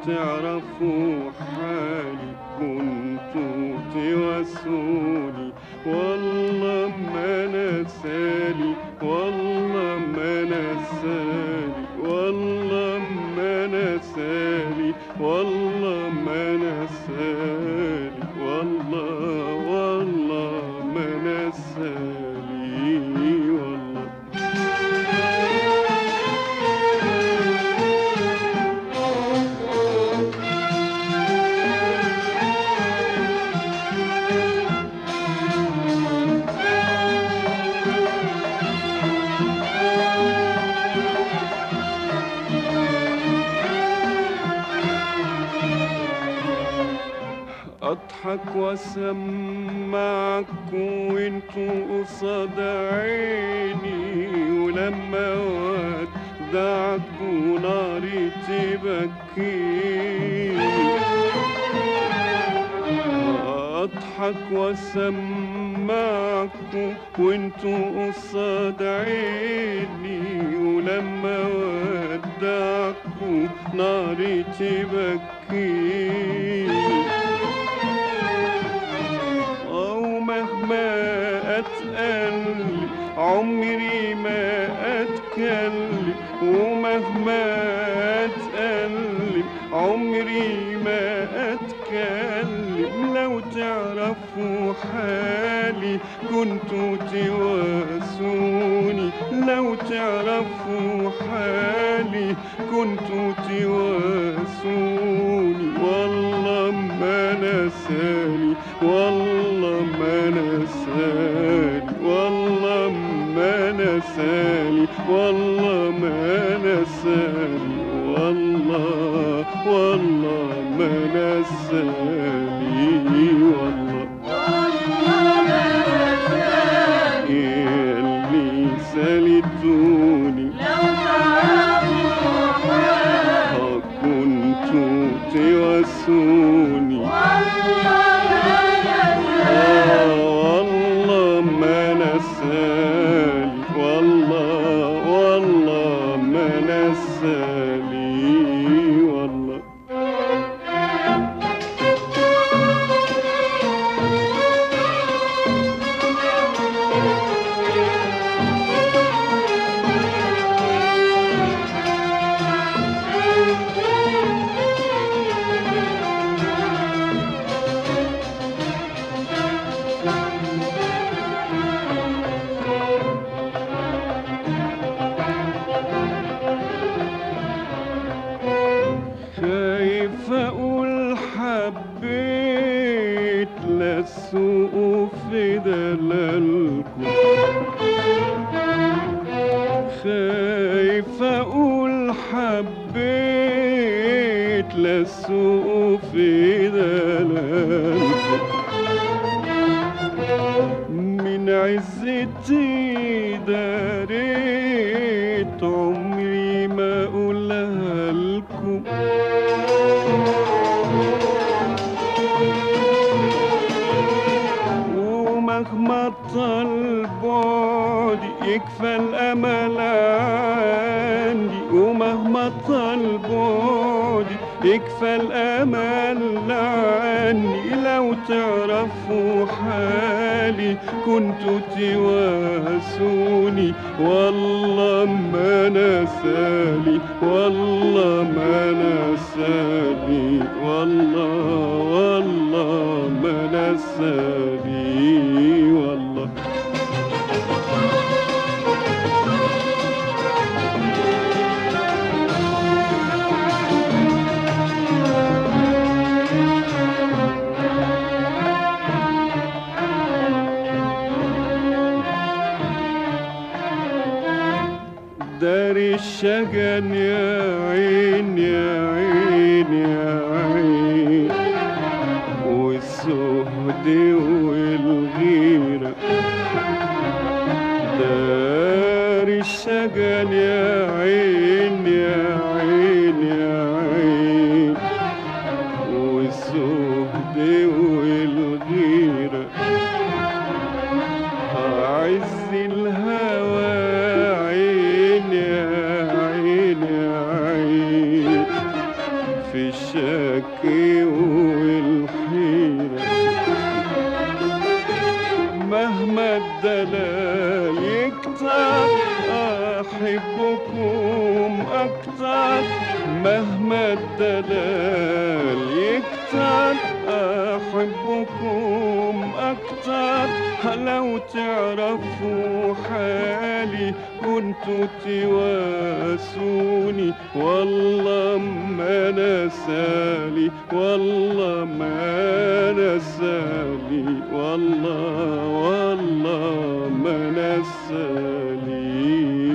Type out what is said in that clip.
تعرفوا حالي كنتوا تواسوني، والله ما نسالي، والله ما نسالي، والله ما نسالي، والله ما نسالي، والله ما نسالي والله. اضحك واسمعك وانتوا قصاد عيني، ولما ودعك وناري تبكيني. اضحك واسمعك وانتوا قصاد عيني، ولما ودعك ناري تبكيني. مهما اتقل عمري ما اتكلم، ومهما اتقل عمري ما اتكلم. لو تعرفوا حالي كنتوا تواسوني، لو تعرفوا حالي كنتوا تواسوني. والله ما نسالي، والله ما نسالي، والله ما نسالي، والله ما نسالي، والله ما نسالي والله. اللي سالتوني لو تعرفوا حالي كنتوا تواسوني، والله ما نسالي، والله ما نسالي والله. خايف اقول حبيت للسوق في دلالكم، خايف اقول حبيت للسوق في دلالكم. من عزتي داريت عمري ما اقولها لكم، ومهما طال بعدي يكفى الامل عندي، ومهما طال بعدي يكفى الامل عني. لو تعرفوا حالي كنتوا تواسوني، والله ما نسالي، والله ما نسالي، والله ما نسالي والله. داري الشجن يا عين يا عين يا عين، والسهد والغيرة. داري الشجن يا عين يا عين يا عين، والسهد والغيرة. عز الهوى عين يا عين يا عين، في الشارع أكتر، أحبكم أكتر مهما الدلال يكتر، أحبكم أكتر لو تعرفوا حالي كنتوا تواسوني، والله ما نسالي، والله ما نسالي، والله ما نسالي.